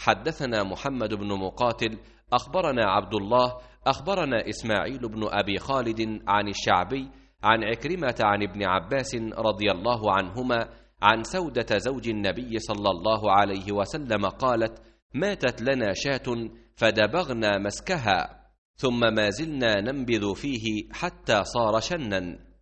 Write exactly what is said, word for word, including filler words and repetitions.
حدثنا محمد بن مقاتل أخبرنا عبد الله أخبرنا إسماعيل بن أبي خالد عن الشعبي عن عكرمة عن ابن عباس رضي الله عنهما عن سودة زوج النبي صلى الله عليه وسلم قالت: ماتت لنا شاة فدبغنا مسكها ثم ما زلنا ننبذ فيه حتى صار شنا،